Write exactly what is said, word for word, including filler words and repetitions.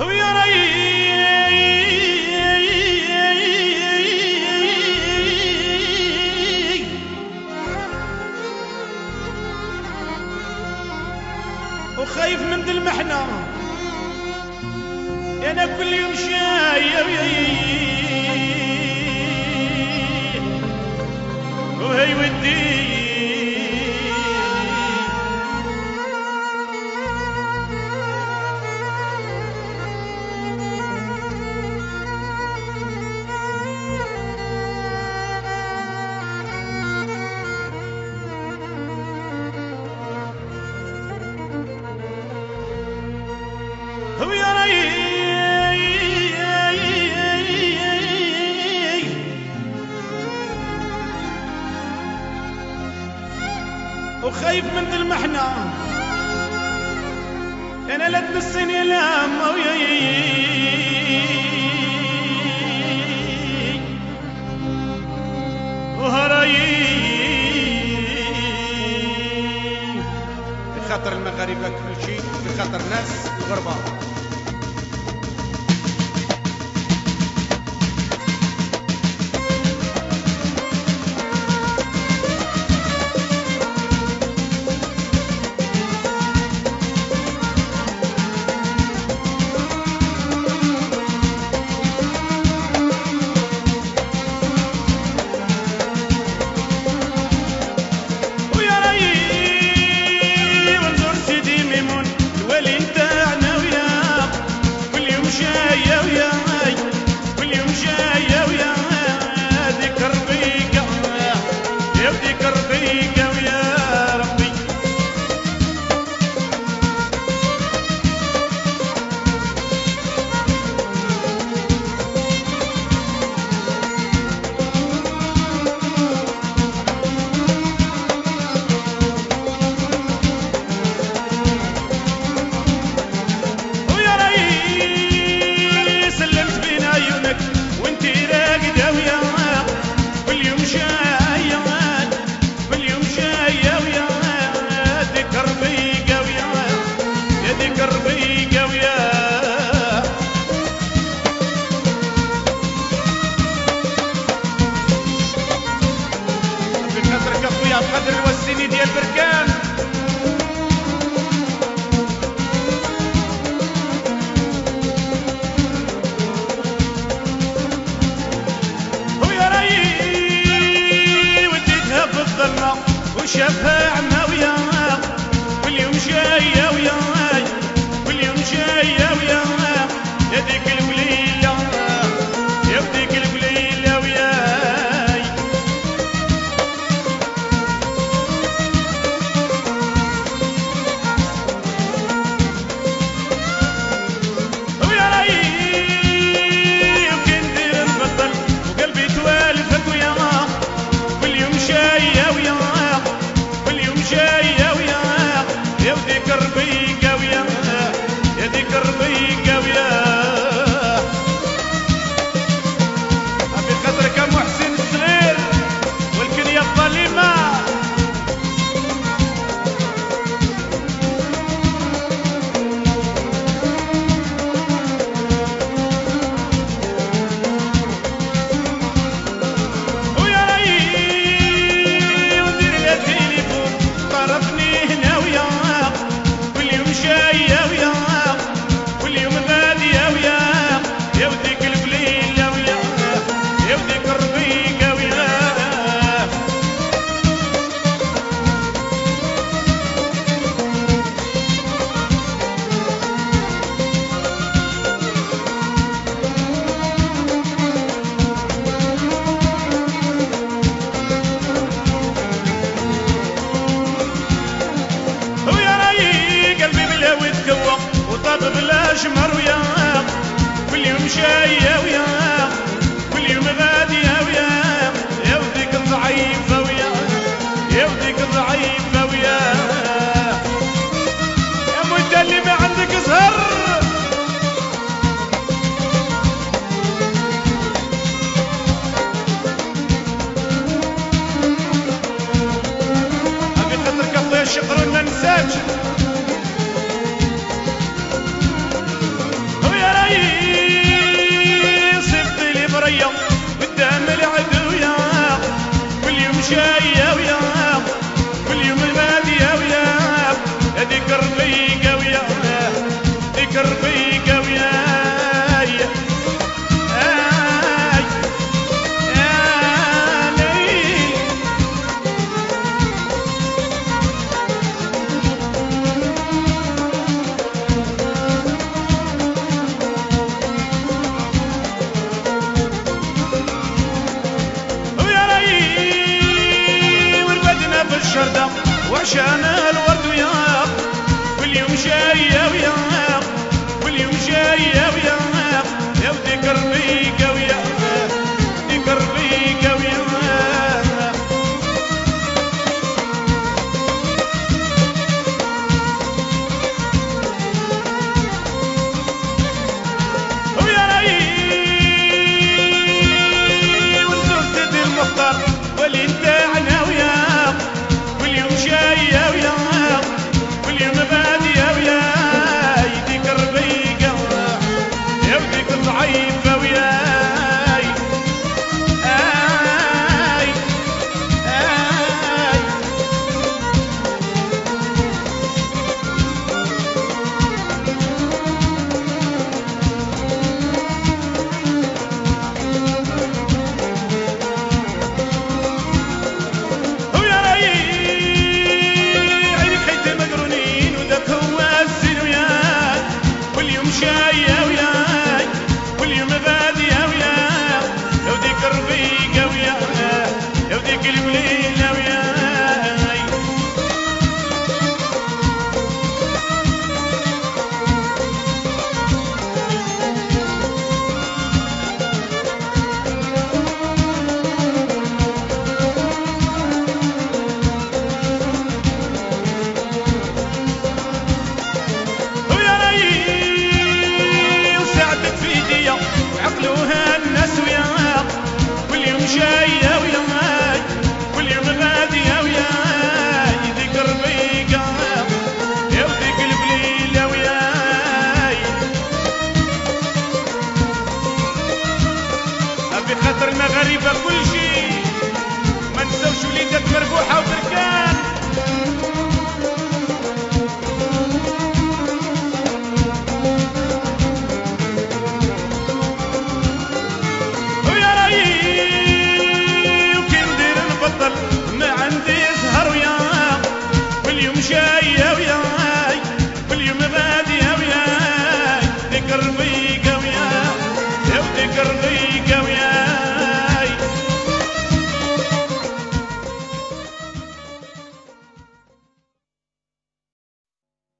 ويا ري وخايف من ذي المحنة انا كل يوم شايف وهي ودي ويا ري وخايف من ذي المحنة انا لا تنسيني لما وهراي بخاطر المغاربة كل شيء بخاطر ناس الغربة. بقدر الوسيني ديال بركان ويا ري وديتها في الظلمة وشافها عما ويا واليوم جاية ويا واليوم جاية ويا يا ديك الوليلة يا ديك الوليلة ويا وطاب بلا شمر ويا واليوم جاية ويا واليوم غادية ويا يا وديك الضعيفة ويا يا وديك الضعيفة ويا يا مدة اللي ما عندك زهر أبي خاطرك أخويا الشقر ما نساكش. شايه ويا كل يوم باديه ويا هذيك رفيقه ويا هذيك رفيقه ويا وعشان الورد ويا كل يوم جايه ويا كل يوم جايه ويا يا وديك رفيقه ويا ديك رفيقه ويا ويا راي ونزلت سيدي المختار ولي نتاعنا ويا كل يوم جايه ويا كل يوم باديه ويا يديك الرفيقه يا وديك الضعيفه ويا آي آي ويا راي جايه وياي كل يوم باديه وياي يا وديك الرفيقه ويا يا وديك الوليله وياي عقلوها الناس ويا كل يوم جايه وياي كل يوم باديه وياي ذيك الرفيقه يا وديك البليله وياي ابي خاطر المغاربه كل شي ما نساوش وليدات مربوحه وتركه